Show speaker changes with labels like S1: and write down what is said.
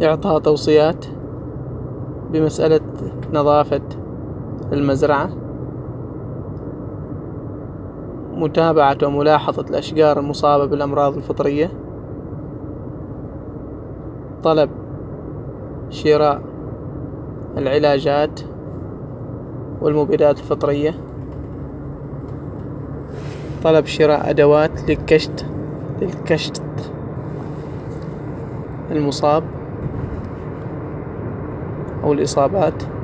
S1: إعطاء توصيات بمسألة نظافة المزرعة، متابعة وملاحظة الأشجار المصابة بالأمراض الفطرية، طلب شراء العلاجات والمبيدات الفطرية، طلب شراء أدوات للكشط المصاب أو الإصابات.